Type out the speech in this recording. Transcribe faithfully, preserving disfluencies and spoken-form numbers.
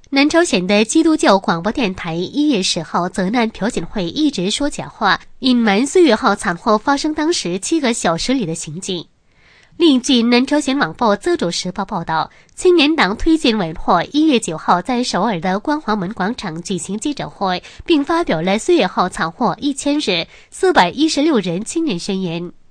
南朝鲜的基督教广播电台一月十号责难朴槿惠一直说假话，隐瞒岁月号惨祸发生当时七个小时里的情景。另据南朝鲜网报自主时报报道，青年党推荐委员会一月九号在首尔的光华门广场举行记者会，并发表了岁月号惨祸一千日四百一十六人青年宣言。